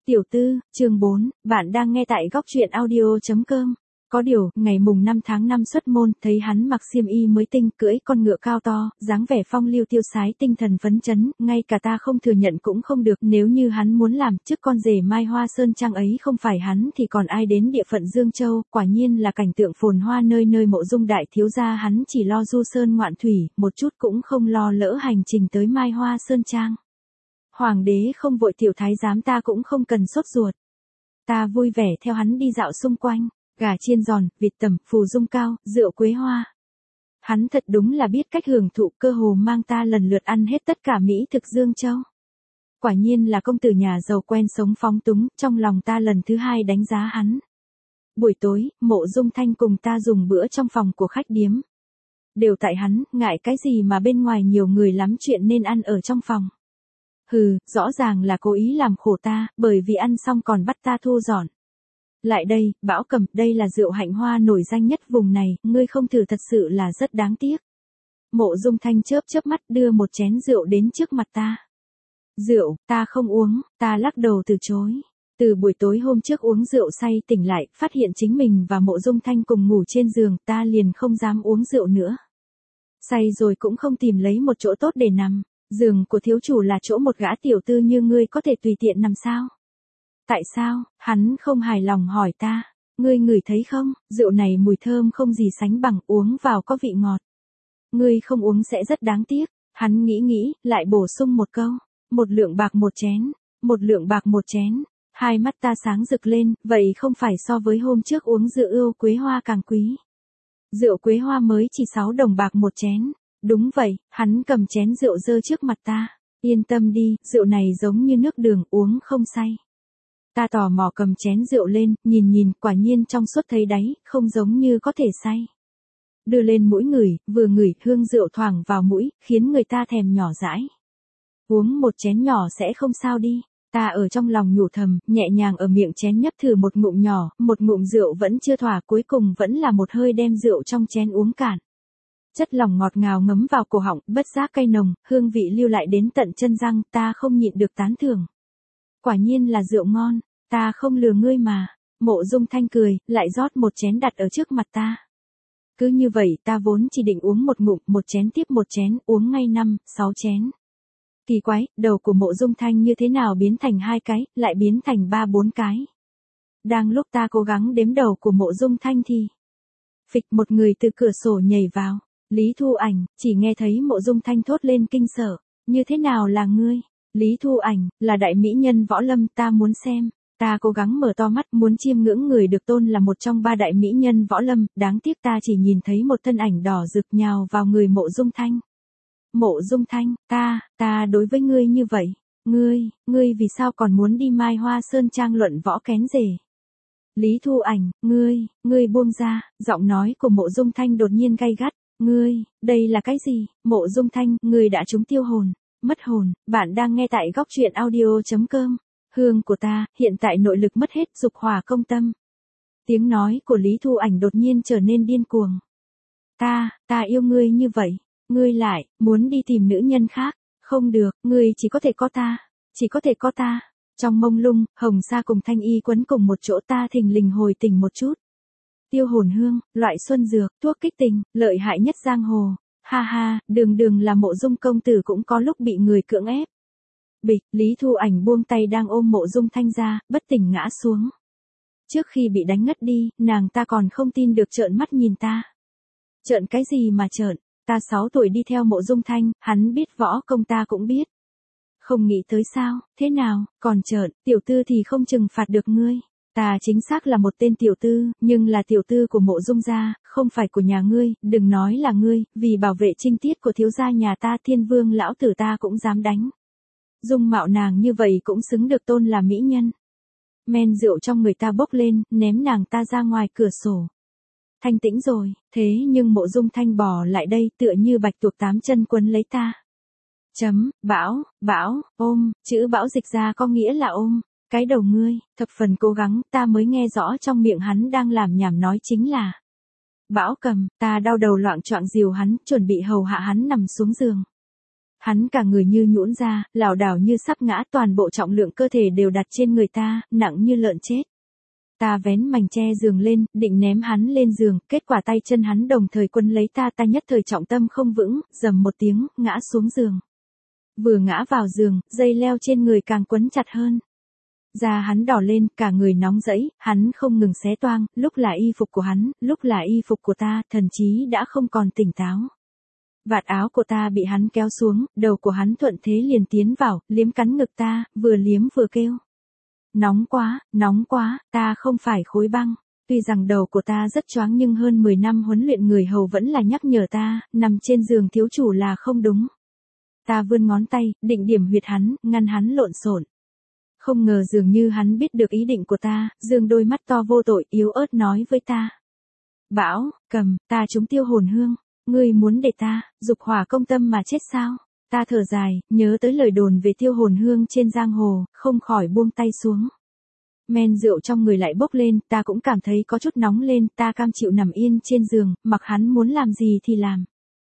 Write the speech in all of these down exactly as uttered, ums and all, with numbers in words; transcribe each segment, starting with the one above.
Tiểu tư, chương bốn, bạn đang nghe tại góc truyện audio chấm com. Có điều, ngày mùng năm tháng năm xuất môn, thấy hắn mặc xiêm y mới tinh, cưỡi con ngựa cao to, dáng vẻ phong lưu tiêu sái, tinh thần phấn chấn, ngay cả ta không thừa nhận cũng không được, nếu như hắn muốn làm, trước con rể Mai Hoa Sơn Trang ấy không phải hắn thì còn ai đến địa phận Dương Châu, quả nhiên là cảnh tượng phồn hoa nơi nơi Mộ Dung đại thiếu gia hắn chỉ lo du sơn ngoạn thủy, một chút cũng không lo lỡ hành trình tới Mai Hoa Sơn Trang. Hoàng đế không vội, tiểu thái giám ta cũng không cần sốt ruột. Ta vui vẻ theo hắn đi dạo xung quanh, gà chiên giòn, vịt tẩm, phù dung cao, rượu quế hoa. Hắn thật đúng là biết cách hưởng thụ, cơ hồ mang ta lần lượt ăn hết tất cả mỹ thực Dương Châu. Quả nhiên là công tử nhà giàu quen sống phóng túng, trong lòng ta lần thứ hai đánh giá hắn. Buổi tối, Mộ Dung Thanh cùng ta dùng bữa trong phòng của khách điếm. Đều tại hắn, ngại cái gì mà bên ngoài nhiều người lắm chuyện nên ăn ở trong phòng. Hừ, rõ ràng là cố ý làm khổ ta, bởi vì ăn xong còn bắt ta thu dọn. Lại đây, Bảo Cầm, đây là rượu hạnh hoa nổi danh nhất vùng này, ngươi không thử thật sự là rất đáng tiếc. Mộ Dung Thanh chớp chớp mắt đưa một chén rượu đến trước mặt ta. Rượu, ta không uống, ta lắc đầu từ chối. Từ buổi tối hôm trước uống rượu say tỉnh lại, phát hiện chính mình và Mộ Dung Thanh cùng ngủ trên giường, ta liền không dám uống rượu nữa. Say rồi cũng không tìm lấy một chỗ tốt để nằm. Giường của thiếu chủ là chỗ một gã tiểu tư như ngươi có thể tùy tiện nằm sao? Tại sao? Hắn không hài lòng hỏi ta. Ngươi ngửi thấy không, rượu này mùi thơm không gì sánh bằng, uống vào có vị ngọt. Ngươi không uống sẽ rất đáng tiếc. Hắn nghĩ nghĩ, lại bổ sung một câu. Một lượng bạc một chén, một lượng bạc một chén. Hai mắt ta sáng rực lên, vậy không phải so với hôm trước uống rượu ưu quế hoa càng quý. Rượu quế hoa mới chỉ sáu đồng bạc một chén. Đúng vậy, hắn cầm chén rượu dơ trước mặt ta. Yên tâm đi, rượu này giống như nước đường, uống không say. Ta tò mò cầm chén rượu lên, nhìn nhìn, quả nhiên trong suốt thấy đáy, không giống như có thể say. Đưa lên mũi ngửi, vừa ngửi, hương rượu thoảng vào mũi, khiến người ta thèm nhỏ dãi. Uống một chén nhỏ sẽ không sao đi. Ta ở trong lòng nhủ thầm, nhẹ nhàng ở miệng chén nhấp thử một ngụm nhỏ, một ngụm rượu vẫn chưa thỏa, cuối cùng vẫn là một hơi đem rượu trong chén uống cạn. Chất lỏng ngọt ngào ngấm vào cổ họng, bất giác cay nồng, hương vị lưu lại đến tận chân răng, ta không nhịn được tán thưởng. Quả nhiên là rượu ngon, ta không lừa ngươi mà. Mộ Dung Thanh cười, lại rót một chén đặt ở trước mặt ta. Cứ như vậy, ta vốn chỉ định uống một ngụm, một chén tiếp một chén, uống ngay năm, sáu chén. Kỳ quái, đầu của Mộ Dung Thanh như thế nào biến thành hai cái, lại biến thành ba bốn cái. Đang lúc ta cố gắng đếm đầu của Mộ Dung Thanh thì... Phịch, một người từ cửa sổ nhảy vào. Lý Thu Ảnh, chỉ nghe thấy Mộ Dung Thanh thốt lên kinh sợ, như thế nào là ngươi? Lý Thu Ảnh, là đại mỹ nhân võ lâm, ta muốn xem. Ta cố gắng mở to mắt muốn chiêm ngưỡng người được tôn là một trong ba đại mỹ nhân võ lâm, đáng tiếc ta chỉ nhìn thấy một thân ảnh đỏ rực nhào vào người Mộ Dung Thanh. Mộ Dung Thanh, ta, ta đối với ngươi như vậy, ngươi, ngươi vì sao còn muốn đi Mai Hoa Sơn Trang luận võ kén rể? Lý Thu Ảnh, ngươi, ngươi buông ra, giọng nói của Mộ Dung Thanh đột nhiên gay gắt. Ngươi, đây là cái gì? Mộ Dung Thanh, ngươi đã trúng tiêu hồn, mất hồn, bạn đang nghe tại góc truyện audio chấm com. Hương của ta, hiện tại nội lực mất hết, dục hỏa công tâm. Tiếng nói của Lý Thu Ảnh đột nhiên trở nên điên cuồng. Ta, ta yêu ngươi như vậy, ngươi lại, muốn đi tìm nữ nhân khác, không được, ngươi chỉ có thể có ta, chỉ có thể có ta. Trong mông lung, hồng sa cùng thanh y quấn cùng một chỗ, ta thình lình hồi tỉnh một chút. Tiêu hồn hương, loại xuân dược, thuốc kích tình, lợi hại nhất giang hồ. Ha ha, đường đường là Mộ Dung công tử cũng có lúc bị người cưỡng ép. Bịch, Lý Thu Ảnh buông tay đang ôm Mộ Dung Thanh ra, bất tỉnh ngã xuống. Trước khi bị đánh ngất đi, nàng ta còn không tin được trợn mắt nhìn ta. Trợn cái gì mà trợn, ta sáu tuổi đi theo Mộ Dung Thanh, hắn biết võ công ta cũng biết. Không nghĩ tới sao, thế nào, còn trợn, tiểu tư thì không trừng phạt được ngươi. Ta chính xác là một tên tiểu tư, nhưng là tiểu tư của Mộ Dung gia, không phải của nhà ngươi, đừng nói là ngươi, vì bảo vệ trinh tiết của thiếu gia nhà ta, Thiên Vương lão tử ta cũng dám đánh. Dung mạo nàng như vậy cũng xứng được tôn là mỹ nhân. Men rượu trong người ta bốc lên, ném nàng ta ra ngoài cửa sổ. Thanh tĩnh rồi, thế nhưng Mộ Dung Thanh bò lại đây tựa như bạch tuộc tám chân quấn lấy ta. Chấm, bão, bão, ôm, chữ bão dịch ra có nghĩa là ôm. Cái đầu ngươi, thập phần cố gắng, ta mới nghe rõ trong miệng hắn đang làm nhảm nói chính là. Bão Cầm, ta đau đầu loạng choạng dìu hắn, chuẩn bị hầu hạ hắn nằm xuống giường. Hắn cả người như nhũn ra, lảo đảo như sắp ngã, toàn bộ trọng lượng cơ thể đều đặt trên người ta, nặng như lợn chết. Ta vén mành che giường lên, định ném hắn lên giường, kết quả tay chân hắn đồng thời quấn lấy ta, ta nhất thời trọng tâm không vững, rầm một tiếng, ngã xuống giường. Vừa ngã vào giường, dây leo trên người càng quấn chặt hơn. Da hắn đỏ lên, cả người nóng rẫy, hắn không ngừng xé toang, lúc là y phục của hắn, lúc là y phục của ta, thần chí đã không còn tỉnh táo. Vạt áo của ta bị hắn kéo xuống, đầu của hắn thuận thế liền tiến vào, liếm cắn ngực ta, vừa liếm vừa kêu. Nóng quá, nóng quá, ta không phải khối băng. Tuy rằng đầu của ta rất choáng nhưng hơn mười năm huấn luyện người hầu vẫn là nhắc nhở ta, nằm trên giường thiếu chủ là không đúng. Ta vươn ngón tay, định điểm huyệt hắn, ngăn hắn lộn xộn. Không ngờ dường như hắn biết được ý định của ta, dương đôi mắt to vô tội, yếu ớt nói với ta. Bão, Cầm, ta trúng tiêu hồn hương, ngươi muốn để ta, dục hỏa công tâm mà chết sao? Ta thở dài, nhớ tới lời đồn về tiêu hồn hương trên giang hồ, không khỏi buông tay xuống. Men rượu trong người lại bốc lên, ta cũng cảm thấy có chút nóng lên, ta cam chịu nằm yên trên giường, mặc hắn muốn làm gì thì làm.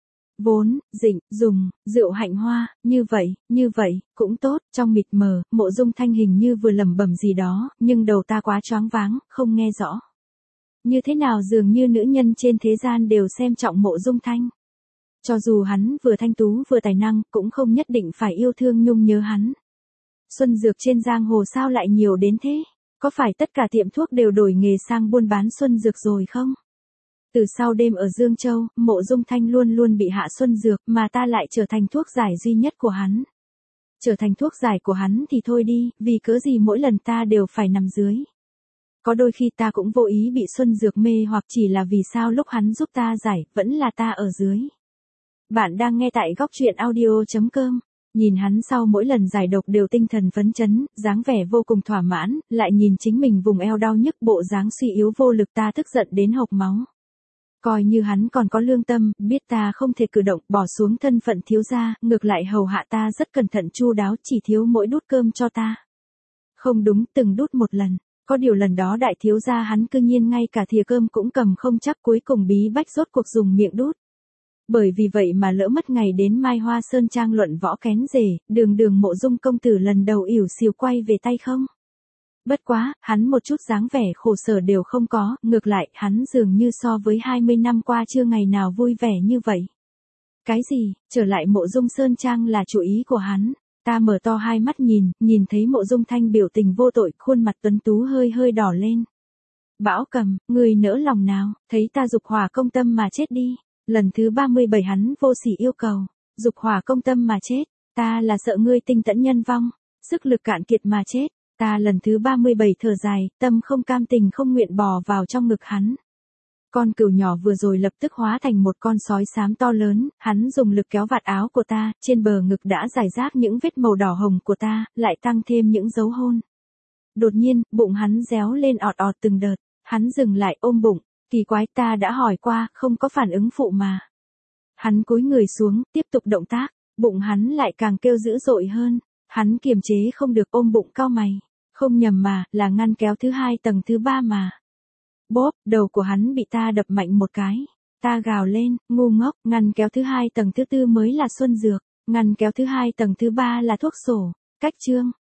Vốn, Dịnh, dùng, rượu hạnh hoa, như vậy, như vậy, cũng tốt, trong mịt mờ, Mộ Dung Thanh hình như vừa lẩm bẩm gì đó, nhưng đầu ta quá choáng váng, không nghe rõ. Như thế nào dường như nữ nhân trên thế gian đều xem trọng Mộ Dung Thanh. Cho dù hắn vừa thanh tú vừa tài năng, cũng không nhất định phải yêu thương nhung nhớ hắn. Xuân dược trên giang hồ sao lại nhiều đến thế? Có phải tất cả tiệm thuốc đều đổi nghề sang buôn bán xuân dược rồi không? Từ sau đêm ở Dương Châu, Mộ Dung Thanh luôn luôn bị hạ xuân dược, mà ta lại trở thành thuốc giải duy nhất của hắn. Trở thành thuốc giải của hắn thì thôi đi, vì cớ gì mỗi lần ta đều phải nằm dưới. Có đôi khi ta cũng vô ý bị xuân dược mê hoặc chỉ là vì sao lúc hắn giúp ta giải, vẫn là ta ở dưới. Bạn đang nghe tại góc truyện audio chấm com. Nhìn hắn sau mỗi lần giải độc đều tinh thần phấn chấn, dáng vẻ vô cùng thỏa mãn, lại nhìn chính mình vùng eo đau nhức bộ dáng suy yếu vô lực ta tức giận đến hộc máu. Coi như hắn còn có lương tâm, biết ta không thể cử động, bỏ xuống thân phận thiếu gia, ngược lại hầu hạ ta rất cẩn thận chu đáo, chỉ thiếu mỗi đút cơm cho ta. Không đúng, từng đút một lần. Có điều lần đó đại thiếu gia hắn cư nhiên ngay cả thìa cơm cũng cầm không chắc, cuối cùng bí bách rốt cuộc dùng miệng đút. Bởi vì vậy mà lỡ mất ngày đến Mai Hoa Sơn trang luận võ kén rể, đường đường Mộ Dung công tử lần đầu ỉu xìu quay về tay không. Bất quá, hắn một chút dáng vẻ khổ sở đều không có, ngược lại, hắn dường như so với hai mươi năm qua chưa ngày nào vui vẻ như vậy. Cái gì, trở lại Mộ Dung Sơn trang là chủ ý của hắn. Ta mở to hai mắt nhìn, nhìn thấy Mộ Dung Thanh biểu tình vô tội, khuôn mặt tuấn tú hơi hơi đỏ lên. Bão Cầm, người nỡ lòng nào, thấy ta dục hỏa công tâm mà chết đi. Lần thứ ba mươi bảy hắn vô sỉ yêu cầu, dục hỏa công tâm mà chết, ta là sợ ngươi tinh tẫn nhân vong, sức lực cạn kiệt mà chết, ta lần thứ ba mươi bảy thở dài, tâm không cam tình không nguyện bò vào trong ngực hắn. Con cừu nhỏ vừa rồi lập tức hóa thành một con sói xám to lớn, hắn dùng lực kéo vạt áo của ta, trên bờ ngực đã rải rác những vết màu đỏ hồng của ta, lại tăng thêm những dấu hôn. Đột nhiên, bụng hắn réo lên ọt ọt từng đợt, hắn dừng lại ôm bụng. Kỳ quái, ta đã hỏi qua, không có phản ứng phụ mà. Hắn cúi người xuống, tiếp tục động tác, bụng hắn lại càng kêu dữ dội hơn. Hắn kiềm chế không được ôm bụng cau mày. Không nhầm mà, là ngăn kéo thứ hai tầng thứ ba mà. Bốp, đầu của hắn bị ta đập mạnh một cái. Ta gào lên, ngu ngốc, ngăn kéo thứ hai tầng thứ tư mới là xuân dược. Ngăn kéo thứ hai tầng thứ ba là thuốc sổ. Cách chương.